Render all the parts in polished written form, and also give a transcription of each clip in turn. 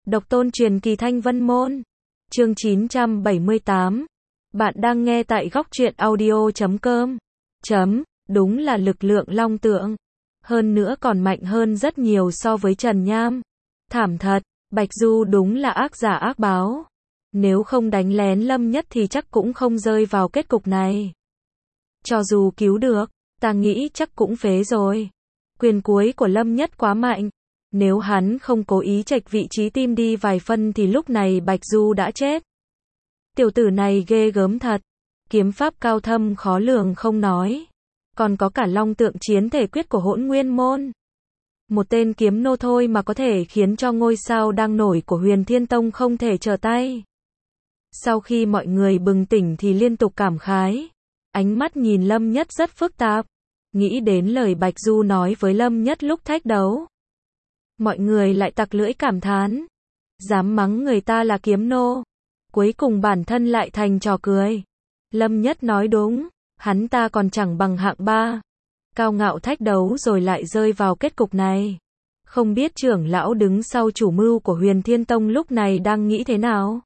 Độc tôn truyền kỳ Thanh Vân Môn. Chương 978. Bạn đang nghe tại góc truyện audio.com. Đúng là lực lượng long tượng. Hơn nữa còn mạnh hơn rất nhiều so với Trần Nham. Thảm thật, Bạch Du đúng là ác giả ác báo. Nếu không đánh lén Lâm Nhất thì chắc cũng không rơi vào kết cục này. Cho dù cứu được, ta nghĩ chắc cũng phế rồi. Quyền cuối của Lâm Nhất quá mạnh. Nếu hắn không cố ý chệch vị trí tim đi vài phân thì lúc này Bạch Du đã chết. Tiểu tử này ghê gớm thật. Kiếm pháp cao thâm khó lường không nói. Còn có cả long tượng chiến thể quyết của Hỗn Nguyên Môn. Một tên kiếm nô thôi mà có thể khiến cho ngôi sao đang nổi của Huyền Thiên Tông không thể trở tay. Sau khi mọi người bừng tỉnh thì liên tục cảm khái. Ánh mắt nhìn Lâm Nhất rất phức tạp. Nghĩ đến lời Bạch Du nói với Lâm Nhất lúc thách đấu. Mọi người lại tặc lưỡi cảm thán. Dám mắng người ta là kiếm nô. Cuối cùng bản thân lại thành trò cười. Lâm Nhất nói đúng. Hắn ta còn chẳng bằng hạng ba. Cao ngạo thách đấu rồi lại rơi vào kết cục này. Không biết trưởng lão đứng sau chủ mưu của Huyền Thiên Tông lúc này đang nghĩ thế nào.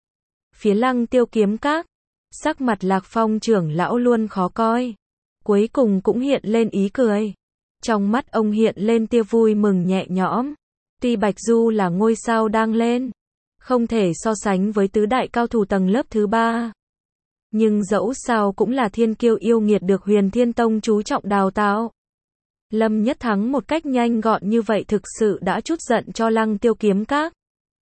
Phía Lăng Tiêu kiếm các. Sắc mặt Lạc Phong trưởng lão luôn khó coi. Cuối cùng cũng hiện lên ý cười. Trong mắt ông hiện lên tia vui mừng nhẹ nhõm. Tuy Bạch Du là ngôi sao đang lên. Không thể so sánh với tứ đại cao thủ tầng lớp thứ ba. Nhưng dẫu sao cũng là thiên kiêu yêu nghiệt được Huyền Thiên Tông chú trọng đào tạo. Lâm Nhất thắng một cách nhanh gọn như vậy thực sự đã trút giận cho Lăng Tiêu kiếm các.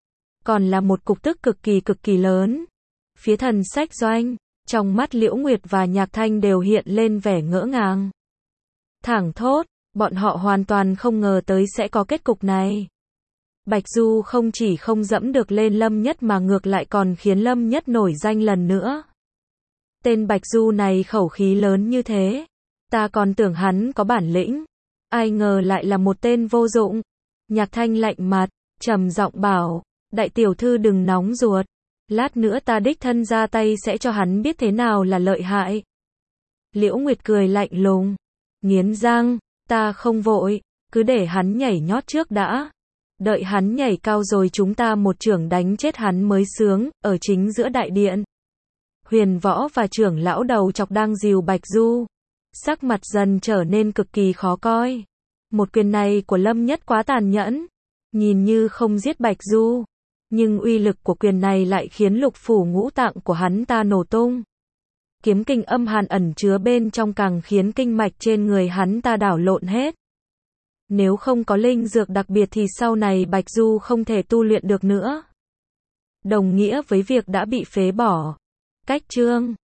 Còn là một cục tức cực kỳ lớn. Phía Thần Sách Doanh, trong mắt Liễu Nguyệt và Nhạc Thanh đều hiện lên vẻ ngỡ ngàng. Thảng thốt, bọn họ hoàn toàn không ngờ tới sẽ có kết cục này. Bạch Du không chỉ không dẫm được lên Lâm Nhất mà ngược lại còn khiến Lâm Nhất nổi danh lần nữa. Tên Bạch Du này khẩu khí lớn như thế. Ta còn tưởng hắn có bản lĩnh. Ai ngờ lại là một tên vô dụng. Nhạc Thanh lạnh mặt, trầm giọng bảo, đại tiểu thư đừng nóng ruột. Lát nữa ta đích thân ra tay sẽ cho hắn biết thế nào là lợi hại. Liễu Nguyệt cười lạnh lùng, nghiến răng, ta không vội, cứ để hắn nhảy nhót trước đã. Đợi hắn nhảy cao rồi chúng ta một chưởng đánh chết hắn mới sướng, ở chính giữa đại điện. Huyền Võ và trưởng lão đầu chọc đang dìu Bạch Du. Sắc mặt dần trở nên cực kỳ khó coi. Một quyền này của Lâm Nhất quá tàn nhẫn. Nhìn như không giết Bạch Du. Nhưng uy lực của quyền này lại khiến lục phủ ngũ tạng của hắn ta nổ tung. Kiếm kinh âm hàn ẩn chứa bên trong càng khiến kinh mạch trên người hắn ta đảo lộn hết. Nếu không có linh dược đặc biệt thì sau này Bạch Du không thể tu luyện được nữa. Đồng nghĩa với việc đã bị phế bỏ. Cách chương